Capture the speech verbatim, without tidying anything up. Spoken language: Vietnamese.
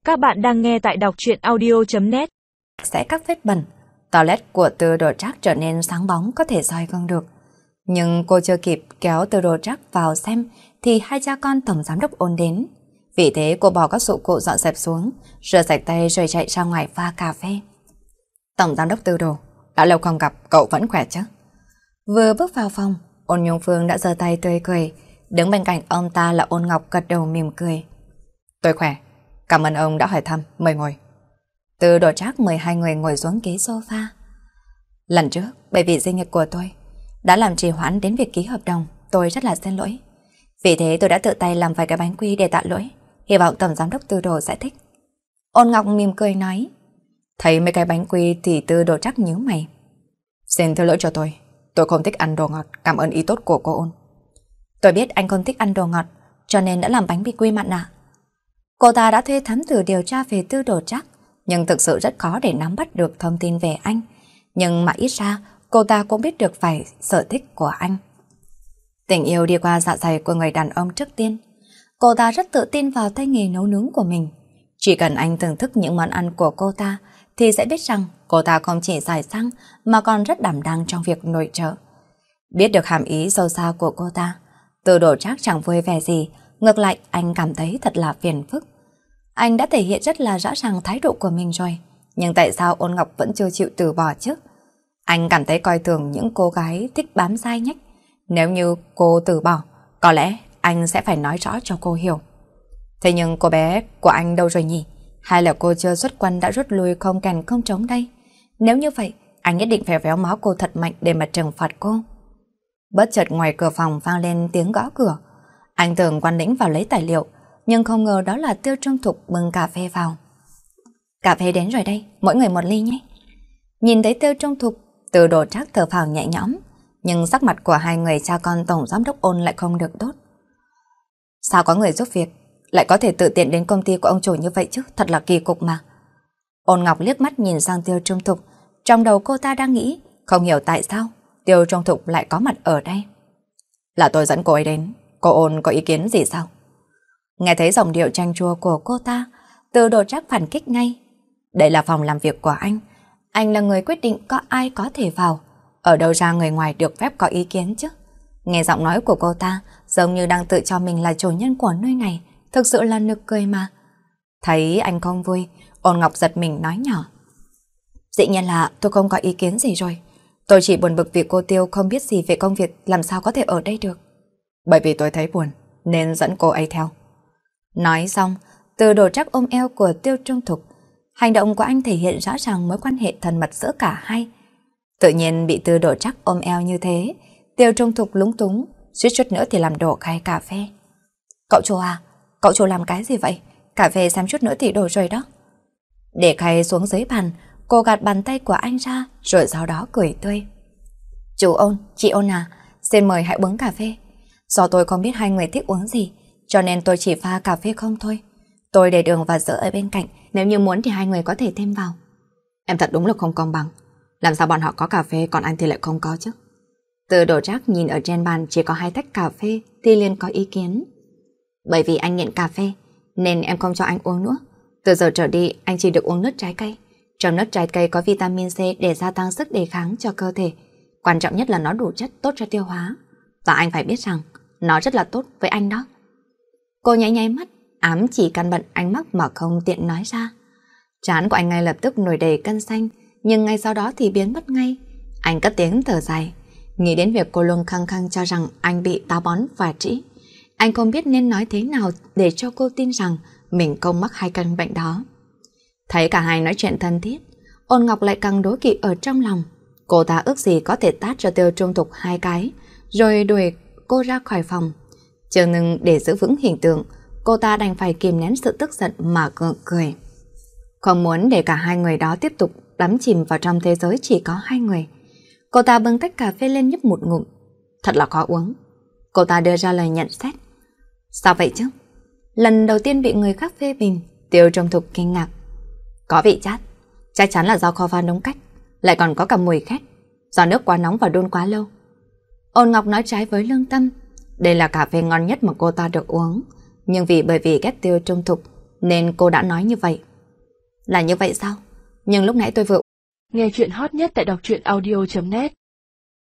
Các bạn đang nghe tại đọc truyện audio chấm net. Sẽ các vết bẩn, toilet của Tư Đồ Trác trở nên sáng bóng có thể soi gương được. Nhưng cô chưa kịp kéo Tư Đồ Trác vào xem thì hai cha con tổng giám đốc Ôn đến. Vì thế cô bỏ các dụng cụ dọn dẹp xuống, rửa sạch tay rồi chạy ra ngoài pha cà phê. Tổng giám đốc Tư Đồ, đã lâu không gặp, cậu vẫn khỏe chứ? Vừa bước vào phòng, Ôn Nhung Phương đã giơ tay tươi cười, đứng bên cạnh ông ta là Ôn Ngọc gật đầu mỉm cười. Tôi khỏe, cảm ơn ông đã hỏi thăm, mời ngồi. Tư Đồ Trác mời hai người ngồi xuống ghế sofa. Lần trước, bởi vì sinh nhật của tôi đã làm trì hoãn đến việc ký hợp đồng, tôi rất là xin lỗi. Vì thế tôi đã tự tay làm vài cái bánh quy để tạ lỗi, hy vọng tổng giám đốc Tư Đồ sẽ thích. Ôn Ngọc mỉm cười nói. Thấy mấy cái bánh quy thì Tư Đồ Trác nhíu mày. Xin thứ lỗi cho tôi, tôi không thích ăn đồ ngọt, cảm ơn ý tốt của cô Ôn. Tôi biết anh không thích ăn đồ ngọt, cho nên đã làm bánh bì quy mặn à? Cô ta đã thuê thám tử điều tra về Tư Đồ Trác, nhưng thực sự rất khó để nắm bắt được thông tin về anh. Nhưng mà ít ra, cô ta cũng biết được vài sở thích của anh. Tình yêu đi qua dạ dày của người đàn ông trước tiên. Cô ta rất tự tin vào tay nghề nấu nướng của mình. Chỉ cần anh thưởng thức những món ăn của cô ta, thì sẽ biết rằng cô ta không chỉ giỏi giang mà còn rất đảm đang trong việc nội trợ. Biết được hàm ý sâu xa của cô ta, Tư Đồ Trác chẳng vui vẻ gì, ngược lại anh cảm thấy thật là phiền phức. Anh đã thể hiện rất là rõ ràng thái độ của mình rồi, nhưng tại sao Ôn Ngọc vẫn chưa chịu từ bỏ chứ? Anh cảm thấy coi thường những cô gái thích bám dai nhách. Nếu như cô từ bỏ, có lẽ anh sẽ phải nói rõ cho cô hiểu. Thế nhưng cô bé của anh đâu rồi nhỉ? Hay là cô chưa xuất quân đã rút lui không kèn không trống đây? Nếu như vậy, anh nhất định phải véo máu cô thật mạnh để mà trừng phạt cô. Bất chợt ngoài cửa phòng vang lên tiếng gõ cửa. Anh tưởng Quan Lĩnh vào lấy tài liệu, nhưng không ngờ đó là Tiêu Trung Thục bưng cà phê vào. Cà phê đến rồi đây, mỗi người một ly nhé. Nhìn thấy Tiêu Trung Thục, Tư Đồ Trác thở phào nhẹ nhõm, nhưng sắc mặt của hai người cha con tổng giám đốc Ôn lại không được tốt. Sao có người giúp việc lại có thể tự tiện đến công ty của ông chủ như vậy chứ, thật là kỳ cục mà. Ôn Ngọc liếc mắt nhìn sang Tiêu Trung Thục, trong đầu cô ta đang nghĩ, không hiểu tại sao Tiêu Trung Thục lại có mặt ở đây. Là tôi dẫn cô ấy đến, cô Ôn có ý kiến gì sao? Nghe thấy giọng điệu chanh chua của cô ta, Tư Đồ Trác phản kích ngay. Đây là phòng làm việc của anh, anh là người quyết định có ai có thể vào, ở đâu ra người ngoài được phép có ý kiến chứ? Nghe giọng nói của cô ta, giống như đang tự cho mình là chủ nhân của nơi này, thực sự là nực cười mà. Thấy anh không vui, Ôn Ngọc giật mình nói nhỏ. Dĩ nhiên là tôi không có ý kiến gì rồi, tôi chỉ buồn bực vì cô Tiêu không biết gì về công việc, làm sao có thể ở đây được. Bởi vì tôi thấy buồn, nên dẫn cô ấy theo. Nói xong, Tư Đồ Trác ôm eo của Tiêu Trung Thục. Hành động của anh thể hiện rõ ràng mối quan hệ thân mật giữa cả hai. Tự nhiên bị Tư Đồ Trác ôm eo như thế, Tiêu Trung Thục lúng túng, suýt chút nữa thì làm đổ khay cà phê. Cậu chủ à, cậu chủ làm cái gì vậy? Cà phê xem chút nữa thì đổ rồi đó. Để khay xuống dưới bàn, cô gạt bàn tay của anh ra, rồi sau đó cười tươi. Chú Ôn, chị Ôn à, xin mời hãy uống cà phê. Do tôi không biết hai người thích uống gì, cho nên tôi chỉ pha cà phê không thôi. Tôi để đường và sữa ở bên cạnh, nếu như muốn thì hai người có thể thêm vào. Em thật đúng là không công bằng. Làm sao bọn họ có cà phê còn anh thì lại không có chứ? Tư Đồ Trác nhìn ở trên bàn chỉ có hai tách cà phê thì liền có ý kiến. Bởi vì anh nghiện cà phê nên em không cho anh uống nữa. Từ giờ trở đi anh chỉ được uống nước trái cây. Trong nước trái cây có vitamin C để gia tăng sức đề kháng cho cơ thể. Quan trọng nhất là nó đủ chất tốt cho tiêu hóa. Và anh phải biết rằng nó rất là tốt với anh đó. Cô nháy nháy mắt, ám chỉ căn bận ánh mắt mà không tiện nói ra. Trán của anh ngay lập tức nổi đầy cân xanh, nhưng ngay sau đó thì biến mất ngay. Anh cất tiếng thở dài, nghĩ đến việc cô luôn khăng khăng cho rằng anh bị táo bón và trĩ. Anh không biết nên nói thế nào để cho cô tin rằng mình không mắc hai căn bệnh đó. Thấy cả hai nói chuyện thân thiết, Ôn Ngọc lại càng đố kỵ ở trong lòng. Cô ta ước gì có thể tát cho Tiêu Trung Thục hai cái, rồi đuổi cô ra khỏi phòng. Chờ nhưng để giữ vững hình tượng, cô ta đành phải kìm nén sự tức giận mà gượng cười. Không muốn để cả hai người đó tiếp tục đắm chìm vào trong thế giới chỉ có hai người. Cô ta bưng tách cà phê lên nhấp một ngụm. Thật là khó uống. Cô ta đưa ra lời nhận xét. Sao vậy chứ? Lần đầu tiên bị người khác phê bình, Tiêu Trung Thục kinh ngạc. Có vị chát, chắc chắn là do kho pha đúng cách, lại còn có cả mùi khét, do nước quá nóng và đun quá lâu. Ôn Ngọc nói trái với lương tâm. Đây là cà phê ngon nhất mà cô ta được uống, nhưng vì bởi vì ghét Tiêu Trung Thục nên cô đã nói như vậy. Là như vậy sao? Nhưng lúc nãy tôi vừa... Nghe chuyện hot nhất tại đọc truyện audio chấm net